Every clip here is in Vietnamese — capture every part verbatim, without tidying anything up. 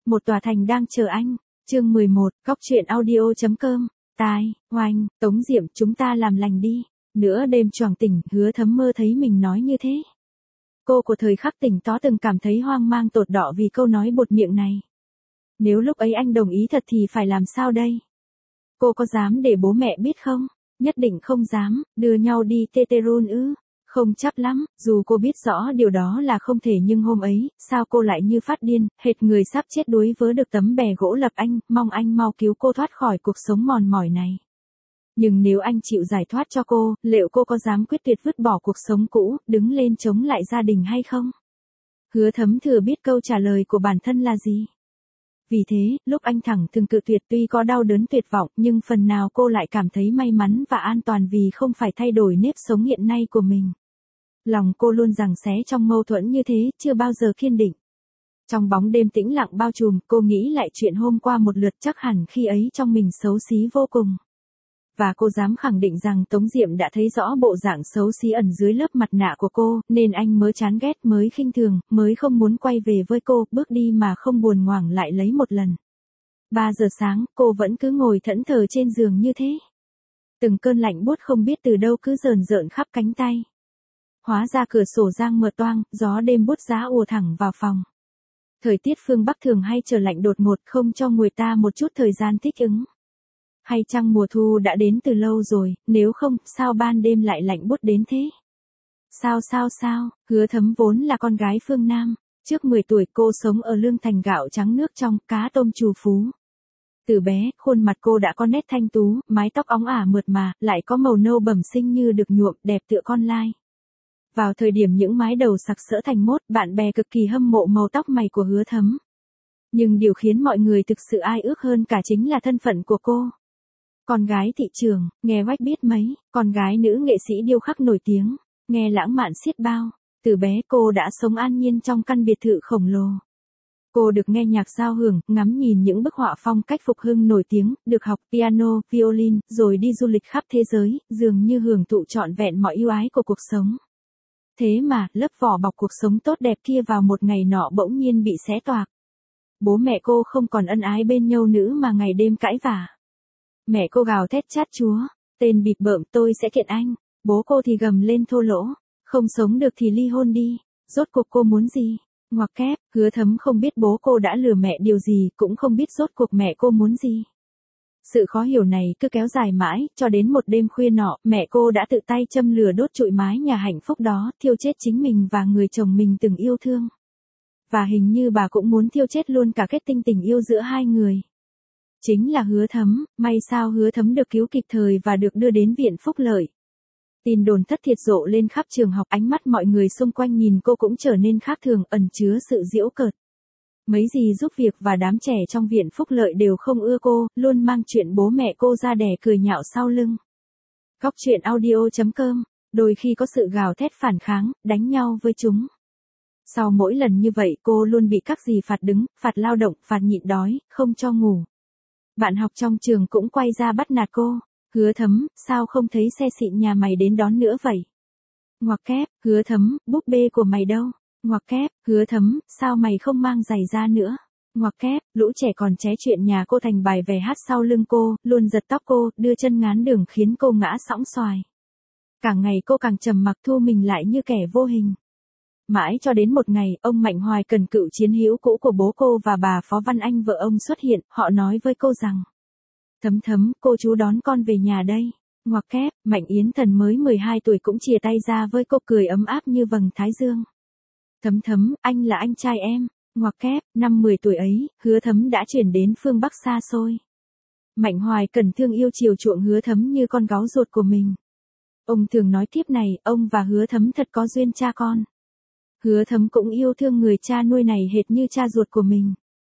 một tòa thành đang chờ anh. Chương mười một, Góc truyện audio.com. Tai, Oanh, Tống Diệm, chúng ta làm lành đi. Nửa đêm choàng tỉnh, Hứa Thấm mơ thấy mình nói như thế. Cô của thời khắc tỉnh táo từng cảm thấy hoang mang tột đọ vì câu nói buột miệng này. Nếu lúc ấy anh đồng ý thật thì phải làm sao đây? Cô có dám để bố mẹ biết không? Nhất định không dám, đưa nhau đi Teterun ư? Không chắc lắm, dù cô biết rõ điều đó là không thể nhưng hôm ấy, sao cô lại như phát điên, hệt người sắp chết đuối vớ được tấm bè gỗ lập anh, mong anh mau cứu cô thoát khỏi cuộc sống mòn mỏi này. Nhưng nếu anh chịu giải thoát cho cô, liệu cô có dám quyết tuyệt vứt bỏ cuộc sống cũ, đứng lên chống lại gia đình hay không? Hứa Thấm thừa biết câu trả lời của bản thân là gì. Vì thế, lúc anh thẳng thừng cự tuyệt tuy có đau đớn tuyệt vọng nhưng phần nào cô lại cảm thấy may mắn và an toàn vì không phải thay đổi nếp sống hiện nay của mình. Lòng cô luôn giằng xé trong mâu thuẫn như thế, chưa bao giờ kiên định. Trong bóng đêm tĩnh lặng bao trùm, cô nghĩ lại chuyện hôm qua một lượt, chắc hẳn khi ấy trong mình xấu xí vô cùng. Và cô dám khẳng định rằng Tống Diệm đã thấy rõ bộ dạng xấu xí ẩn dưới lớp mặt nạ của cô, nên anh mới chán ghét, mới khinh thường, mới không muốn quay về với cô, bước đi mà không buồn ngoảng lại lấy một lần. Ba giờ sáng, cô vẫn cứ ngồi thẫn thờ trên giường như thế. Từng cơn lạnh buốt không biết từ đâu cứ rờn rợn khắp cánh tay. Hóa ra cửa sổ giang mở toang, gió đêm buốt giá ùa thẳng vào phòng. Thời tiết phương Bắc thường hay trở lạnh đột ngột, không cho người ta một chút thời gian thích ứng. Hay chăng mùa thu đã đến từ lâu rồi, nếu không, sao ban đêm lại lạnh buốt đến thế? Sao sao sao, Hứa Thấm vốn là con gái phương Nam, trước mười tuổi cô sống ở Lương Thành, gạo trắng nước trong, cá tôm trù phú. Từ bé, khuôn mặt cô đã có nét thanh tú, mái tóc óng ả mượt mà, lại có màu nâu bẩm sinh như được nhuộm, đẹp tựa con lai. Vào thời điểm những mái đầu sặc sỡ thành mốt, bạn bè cực kỳ hâm mộ màu tóc mày của Hứa Thấm. Nhưng điều khiến mọi người thực sự ai ước hơn cả chính là thân phận của cô. Con gái thị trường, nghe oách biết mấy, con gái nữ nghệ sĩ điêu khắc nổi tiếng, nghe lãng mạn xiết bao. Từ bé cô đã sống an nhiên trong căn biệt thự khổng lồ. Cô được nghe nhạc giao hưởng, ngắm nhìn những bức họa phong cách phục hưng nổi tiếng, được học piano, violin, rồi đi du lịch khắp thế giới, dường như hưởng thụ trọn vẹn mọi ưu ái của cuộc sống. Thế mà, lớp vỏ bọc cuộc sống tốt đẹp kia vào một ngày nọ bỗng nhiên bị xé toạc. Bố mẹ cô không còn ân ái bên nhau nữa mà ngày đêm cãi vả. Mẹ cô gào thét chát chúa, tên bịp bợm, tôi sẽ kiện anh. Bố cô thì gầm lên thô lỗ, không sống được thì ly hôn đi. Rốt cuộc cô muốn gì? Ngoặc kép, Hứa Thấm không biết bố cô đã lừa mẹ điều gì, cũng không biết rốt cuộc mẹ cô muốn gì. Sự khó hiểu này cứ kéo dài mãi, cho đến một đêm khuya nọ, mẹ cô đã tự tay châm lửa đốt trụi mái nhà hạnh phúc đó, thiêu chết chính mình và người chồng mình từng yêu thương. Và hình như bà cũng muốn thiêu chết luôn cả kết tinh tình yêu giữa hai người. Chính là Hứa Thấm, may sao Hứa Thấm được cứu kịp thời và được đưa đến viện phúc lợi. Tin đồn thất thiệt rộ lên khắp trường học, ánh mắt mọi người xung quanh nhìn cô cũng trở nên khác thường, ẩn chứa sự giễu cợt. Mấy dì giúp việc và đám trẻ trong viện phúc lợi đều không ưa cô, luôn mang chuyện bố mẹ cô ra đẻ cười nhạo sau lưng. Góc truyện audio.com, đôi khi có sự gào thét phản kháng, đánh nhau với chúng. Sau mỗi lần như vậy cô luôn bị các dì phạt đứng, phạt lao động, phạt nhịn đói, không cho ngủ. Bạn học trong trường cũng quay ra bắt nạt cô. Hứa Thấm, sao không thấy xe xịn nhà mày đến đón nữa vậy? Ngoặc kép, Hứa Thấm, búp bê của mày đâu? Ngoặc kép, Hứa Thấm, sao mày không mang giày ra nữa? Ngoặc kép, lũ trẻ còn ché chuyện nhà cô thành bài về hát sau lưng cô, luôn giật tóc cô, đưa chân ngán đường khiến cô ngã sõng xoài. Càng ngày cô càng trầm mặc, thu mình lại như kẻ vô hình. Mãi cho đến một ngày, ông Mạnh Hoài Cần, cựu chiến hữu cũ của bố cô, và bà Phó Văn Anh vợ ông xuất hiện, họ nói với cô rằng: Thấm Thấm, cô chú đón con về nhà đây. Ngoặc kép, Mạnh Yến Thần mới mười hai tuổi cũng chìa tay ra với cô, cười ấm áp như vầng thái dương. Thấm Thấm, anh là anh trai em. Ngoặc kép, năm mười tuổi ấy, Hứa Thấm đã chuyển đến phương Bắc xa xôi. Mạnh Hoài Cần thương yêu chiều chuộng Hứa Thấm như con gái ruột của mình. Ông thường nói tiếp này, ông và Hứa Thấm thật có duyên cha con. Hứa Thấm cũng yêu thương người cha nuôi này hệt như cha ruột của mình.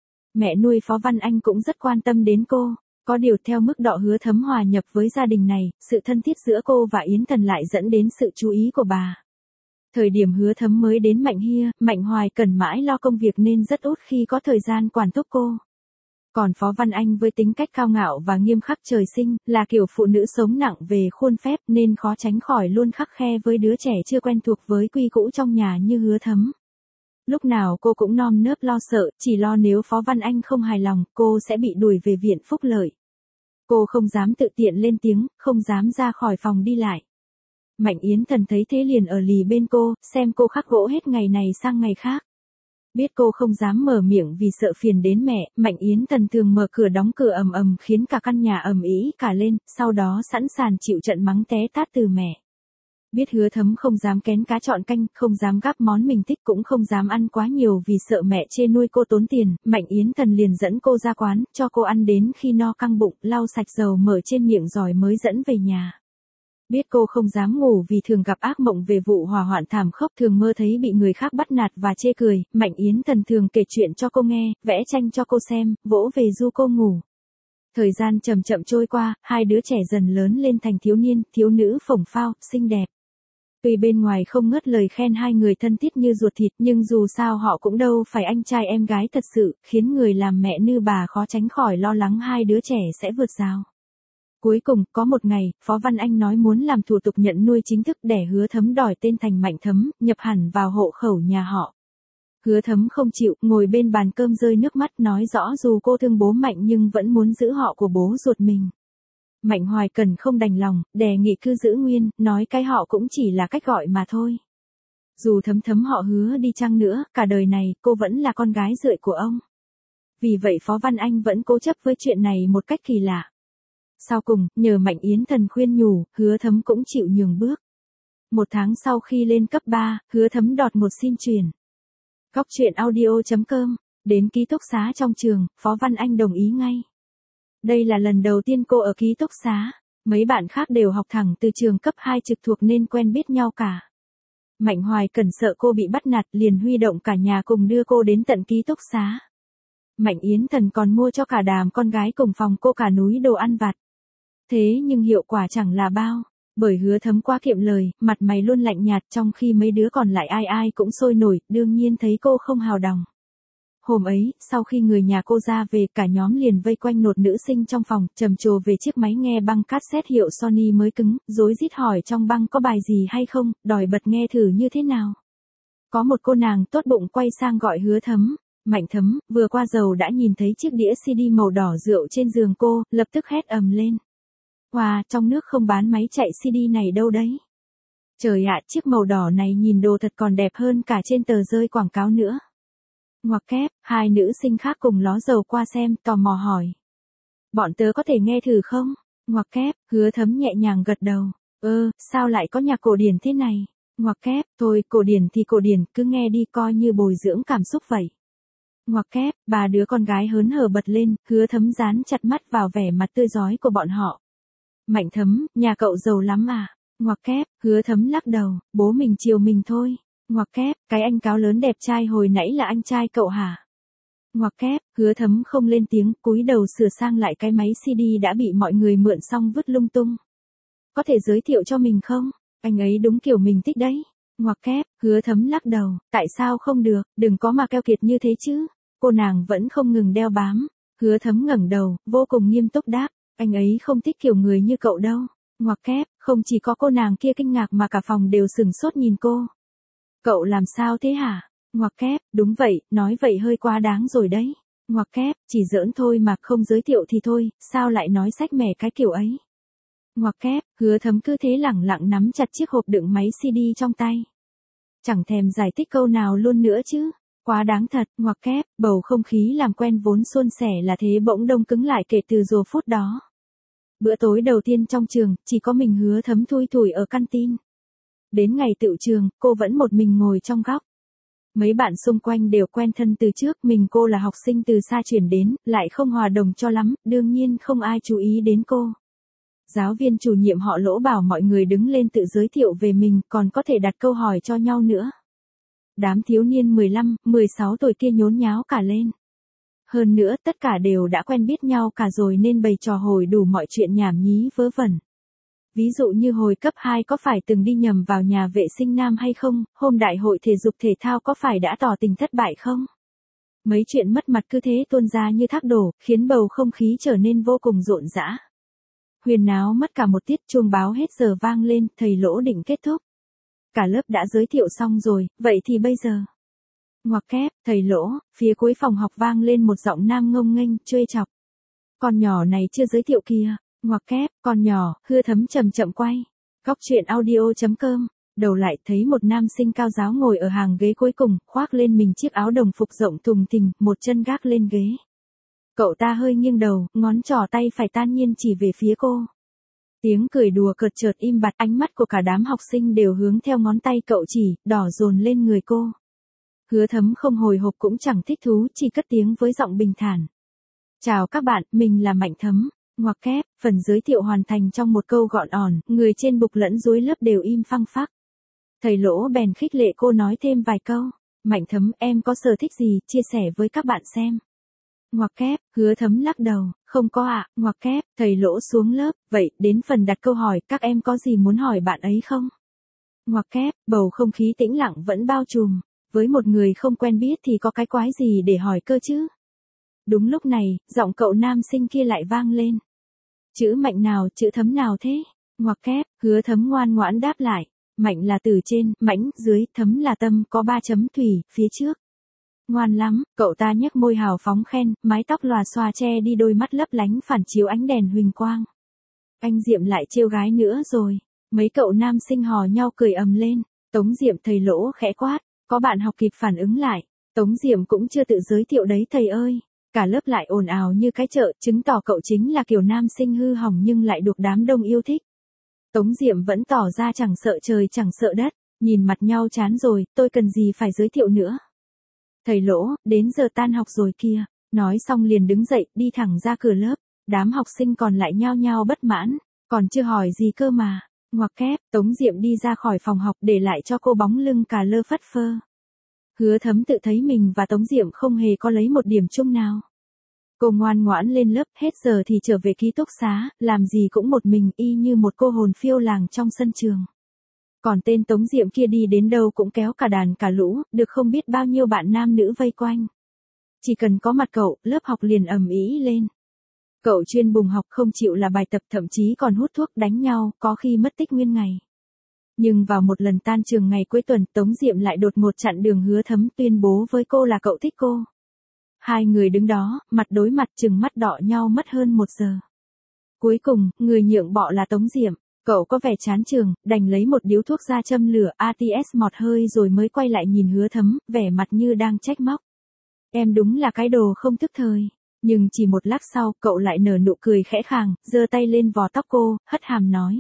Mẹ nuôi Phó Văn Anh cũng rất quan tâm đến cô. Có điều theo mức độ Hứa Thấm hòa nhập với gia đình này, sự thân thiết giữa cô và Yến Thần lại dẫn đến sự chú ý của bà. Thời điểm Hứa Thấm mới đến Mạnh Hia, Mạnh Hoài Cần mãi lo công việc nên rất út khi có thời gian quản thúc cô. Còn Phó Văn Anh với tính cách cao ngạo và nghiêm khắc trời sinh, là kiểu phụ nữ sống nặng về khuôn phép nên khó tránh khỏi luôn khắt khe với đứa trẻ chưa quen thuộc với quy củ trong nhà như Hứa Thấm. Lúc nào cô cũng nơm nớp lo sợ, chỉ lo nếu Phó Văn Anh không hài lòng, cô sẽ bị đuổi về viện phúc lợi. Cô không dám tự tiện lên tiếng, không dám ra khỏi phòng đi lại. Mạnh Yến Thần thấy thế liền ở lì bên cô, xem cô khắc gỗ hết ngày này sang ngày khác. Biết cô không dám mở miệng vì sợ phiền đến mẹ, Mạnh Yến Thần thường mở cửa đóng cửa ầm ầm khiến cả căn nhà ầm ĩ cả lên, sau đó sẵn sàng chịu trận mắng té tát từ mẹ. Biết Hứa Thấm không dám kén cá chọn canh, không dám gắp món mình thích cũng không dám ăn quá nhiều vì sợ mẹ chê nuôi cô tốn tiền, Mạnh Yến Thần liền dẫn cô ra quán, cho cô ăn đến khi no căng bụng, lau sạch dầu mỡ trên miệng rồi mới dẫn về nhà. Biết cô không dám ngủ vì thường gặp ác mộng về vụ hỏa hoạn thảm khốc, thường mơ thấy bị người khác bắt nạt và chê cười, Mạnh Yến Thần thường kể chuyện cho cô nghe, vẽ tranh cho cô xem, vỗ về ru cô ngủ. Thời gian chậm chậm trôi qua, hai đứa trẻ dần lớn lên thành thiếu niên, thiếu nữ phổng phao, xinh đẹp. Tuy bên ngoài không ngớt lời khen hai người thân thiết như ruột thịt, nhưng dù sao họ cũng đâu phải anh trai em gái thật sự, khiến người làm mẹ như bà khó tránh khỏi lo lắng hai đứa trẻ sẽ vượt rào. Cuối cùng, có một ngày, Phó Văn Anh nói muốn làm thủ tục nhận nuôi chính thức để Hứa Thấm đòi tên thành Mạnh Thấm, nhập hẳn vào hộ khẩu nhà họ. Hứa Thấm không chịu, ngồi bên bàn cơm rơi nước mắt nói rõ dù cô thương bố Mạnh nhưng vẫn muốn giữ họ của bố ruột mình. Mạnh Hoài Cần không đành lòng, đề nghị cứ giữ nguyên, nói cái họ cũng chỉ là cách gọi mà thôi. Dù Thấm Thấm họ Hứa đi chăng nữa, cả đời này, cô vẫn là con gái rượi của ông. Vì vậy Phó Văn Anh vẫn cố chấp với chuyện này một cách kỳ lạ. Sau cùng, nhờ Mạnh Yến Thần khuyên nhủ, Hứa Thấm cũng chịu nhường bước. Một tháng sau khi lên cấp ba, Hứa Thấm đọt một xin chuyển. Góc truyện audio chấm com, đến ký túc xá trong trường, Phó Văn Anh đồng ý ngay. Đây là lần đầu tiên cô ở ký túc xá, mấy bạn khác đều học thẳng từ trường cấp hai trực thuộc nên quen biết nhau cả. Mạnh Hoài Cần sợ cô bị bắt nạt liền huy động cả nhà cùng đưa cô đến tận ký túc xá. Mạnh Yến Thần còn mua cho cả đám con gái cùng phòng cô cả núi đồ ăn vặt. Thế nhưng hiệu quả chẳng là bao, bởi Hứa Thấm quá kiệm lời, mặt mày luôn lạnh nhạt trong khi mấy đứa còn lại ai ai cũng sôi nổi, đương nhiên thấy cô không hào đòng. Hôm ấy, sau khi người nhà cô ra về, cả nhóm liền vây quanh nột nữ sinh trong phòng, trầm trồ về chiếc máy nghe băng cassette hiệu Sony mới cứng, rối rít hỏi trong băng có bài gì hay không, đòi bật nghe thử như thế nào. Có một cô nàng tốt bụng quay sang gọi Hứa Thấm. Mạnh Thấm, vừa qua dầu đã nhìn thấy chiếc đĩa xê đê màu đỏ rượu trên giường cô, lập tức hét ầm lên. Wow, trong nước không bán máy chạy xê đê này đâu đấy. Trời ạ, chiếc màu đỏ này nhìn đồ thật còn đẹp hơn cả trên tờ rơi quảng cáo nữa. Ngoặc kép, hai nữ sinh khác cùng ló dầu qua xem, tò mò hỏi. Bọn tớ có thể nghe thử không? Ngoặc kép, Hứa Thấm nhẹ nhàng gật đầu. Ơ, sao lại có nhạc cổ điển thế này? Ngoặc kép, thôi, cổ điển thì cổ điển, cứ nghe đi coi như bồi dưỡng cảm xúc vậy. Ngoặc kép, ba đứa con gái hớn hở bật lên, Hứa Thấm dán chặt mắt vào vẻ mặt tươi rói của bọn họ. Mạnh Thấm, nhà cậu giàu lắm à? Ngoặc kép, Hứa Thấm lắc đầu, bố mình chiều mình thôi. Ngoặc kép, cái anh cáo lớn đẹp trai hồi nãy là anh trai cậu hả? Ngoặc kép, Hứa Thấm không lên tiếng, cúi đầu sửa sang lại cái máy xê đê đã bị mọi người mượn xong vứt lung tung. Có thể giới thiệu cho mình không? Anh ấy đúng kiểu mình thích đấy. Ngoặc kép, Hứa Thấm lắc đầu, tại sao không được, đừng có mà keo kiệt như thế chứ. Cô nàng vẫn không ngừng đeo bám. Hứa Thấm ngẩng đầu, vô cùng nghiêm túc đáp, anh ấy không thích kiểu người như cậu đâu. Ngoặc kép, không chỉ có cô nàng kia kinh ngạc mà cả phòng đều sửng sốt nhìn cô. Cậu làm sao thế hả? Ngoặc kép, đúng vậy, nói vậy hơi quá đáng rồi đấy. Ngoặc kép, chỉ giỡn thôi mà, không giới thiệu thì thôi, sao lại nói sách mẻ cái kiểu ấy. Ngoặc kép, Hứa Thấm cứ thế lẳng lặng nắm chặt chiếc hộp đựng máy xê đê trong tay. Chẳng thèm giải thích câu nào luôn nữa chứ. Quá đáng thật, ngoặc kép, bầu không khí làm quen vốn suôn sẻ là thế bỗng đông cứng lại kể từ giờ phút đó. Bữa tối đầu tiên trong trường, chỉ có mình Hứa Thấm thui thủi ở căn tin. Đến ngày tựu trường, cô vẫn một mình ngồi trong góc. Mấy bạn xung quanh đều quen thân từ trước, mình cô là học sinh từ xa chuyển đến, lại không hòa đồng cho lắm, đương nhiên không ai chú ý đến cô. Giáo viên chủ nhiệm họ Lỗ bảo mọi người đứng lên tự giới thiệu về mình, còn có thể đặt câu hỏi cho nhau nữa. Đám thiếu niên mười lăm, mười sáu tuổi kia nhốn nháo cả lên. Hơn nữa, tất cả đều đã quen biết nhau cả rồi nên bày trò hồi đủ mọi chuyện nhảm nhí vớ vẩn. Ví dụ như hồi cấp hai có phải từng đi nhầm vào nhà vệ sinh nam hay không, hôm đại hội thể dục thể thao có phải đã tỏ tình thất bại không? Mấy chuyện mất mặt cứ thế tuôn ra như thác đổ, khiến bầu không khí trở nên vô cùng rộn rã. Huyền náo mất cả một tiết, chuông báo hết giờ vang lên, thầy Lỗ định kết thúc. Cả lớp đã giới thiệu xong rồi, vậy thì bây giờ? Ngoặc kép, thầy Lỗ, phía cuối phòng học vang lên một giọng nam ngông nghênh, trêu chọc. Con nhỏ này chưa giới thiệu kìa, ngoặc kép, con nhỏ, Hứa Thấm chậm chậm quay. Góc truyện audio chấm com, đầu lại thấy một nam sinh cao giáo ngồi ở hàng ghế cuối cùng, khoác lên mình chiếc áo đồng phục rộng thùng thình, một chân gác lên ghế. Cậu ta hơi nghiêng đầu, ngón trỏ tay phải tan nhiên chỉ về phía cô. Tiếng cười đùa cợt chợt im bặt, ánh mắt của cả đám học sinh đều hướng theo ngón tay cậu chỉ, đỏ dồn lên người cô. Hứa Thấm không hồi hộp cũng chẳng thích thú, chỉ cất tiếng với giọng bình thản. Chào các bạn, mình là Mạnh Thấm. Ngoặc kép, phần giới thiệu hoàn thành trong một câu gọn ỏn, người trên bục lẫn dưới lớp đều im phăng phắc. Thầy Lỗ bèn khích lệ cô nói thêm vài câu. Mạnh Thấm, em có sở thích gì, chia sẻ với các bạn xem. Ngoặc kép, Hứa Thấm lắc đầu, không có ạ, à. Ngoặc kép, thầy Lỗ xuống lớp, vậy, đến phần đặt câu hỏi, các em có gì muốn hỏi bạn ấy không? Ngoặc kép, bầu không khí tĩnh lặng vẫn bao trùm, với một người không quen biết thì có cái quái gì để hỏi cơ chứ? Đúng lúc này, giọng cậu nam sinh kia lại vang lên. Chữ Mạnh nào, chữ Thấm nào thế? Ngoặc kép, Hứa Thấm ngoan ngoãn đáp lại. Mạnh là từ trên, mãnh, dưới, Thấm là tâm, có ba chấm thủy, phía trước. Ngoan lắm, cậu ta nhếch môi hào phóng khen, mái tóc lòa xòa che đi đôi mắt lấp lánh phản chiếu ánh đèn huỳnh quang. Anh Diệm lại trêu gái nữa rồi. Mấy cậu nam sinh hò nhau cười ầm lên. Tống Diệm thầy Lỗ khẽ quát, có bạn học kịp phản ứng lại. Tống Diệm cũng chưa tự giới thiệu đấy thầy ơi. Cả lớp lại ồn ào như cái chợ, chứng tỏ cậu chính là kiểu nam sinh hư hỏng nhưng lại được đám đông yêu thích. Tống Diệm vẫn tỏ ra chẳng sợ trời chẳng sợ đất, nhìn mặt nhau chán rồi, tôi cần gì phải giới thiệu nữa. Thầy Lỗ, đến giờ tan học rồi kìa, nói xong liền đứng dậy, đi thẳng ra cửa lớp, đám học sinh còn lại nhao nhao bất mãn, còn chưa hỏi gì cơ mà. Ngoặc kép, Tống Diệm đi ra khỏi phòng học để lại cho cô bóng lưng cà lơ phất phơ. Hứa Thấm tự thấy mình và Tống Diệm không hề có lấy một điểm chung nào. Cô ngoan ngoãn lên lớp, hết giờ thì trở về ký túc xá, làm gì cũng một mình y như một cô hồn phiêu làng trong sân trường. Còn tên Tống Diệm kia đi đến đâu cũng kéo cả đàn cả lũ, được không biết bao nhiêu bạn nam nữ vây quanh. Chỉ cần có mặt cậu, lớp học liền ầm ĩ lên. Cậu chuyên bùng học không chịu là bài tập, thậm chí còn hút thuốc đánh nhau, có khi mất tích nguyên ngày. Nhưng vào một lần tan trường ngày cuối tuần, Tống Diệm lại đột ngột chặn đường Hứa Thấm, tuyên bố với cô là cậu thích cô. Hai người đứng đó, mặt đối mặt chừng mắt đọ nhau mất hơn một giờ. Cuối cùng, người nhượng bộ là Tống Diệm. Cậu có vẻ chán trường, đành lấy một điếu thuốc ra châm lửa a tê ét mọt hơi rồi mới quay lại nhìn Hứa Thấm, vẻ mặt như đang trách móc. Em đúng là cái đồ không thức thời. Nhưng chỉ một lát sau, cậu lại nở nụ cười khẽ khàng, giơ tay lên vò tóc cô, hất hàm nói.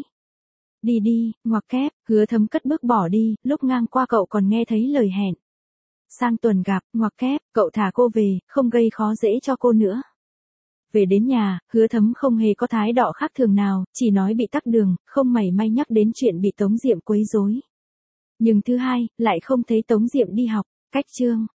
Đi đi, ngoặc kép, Hứa Thấm cất bước bỏ đi, lúc ngang qua cậu còn nghe thấy lời hẹn. Sang tuần gặp, ngoặc kép, cậu thả cô về, không gây khó dễ cho cô nữa. Về đến nhà, Hứa Thấm không hề có thái độ khác thường nào, chỉ nói bị tắc đường, không mảy may nhắc đến chuyện bị Tống Diệm quấy rối. Nhưng thứ hai, lại không thấy Tống Diệm đi học, cách chương.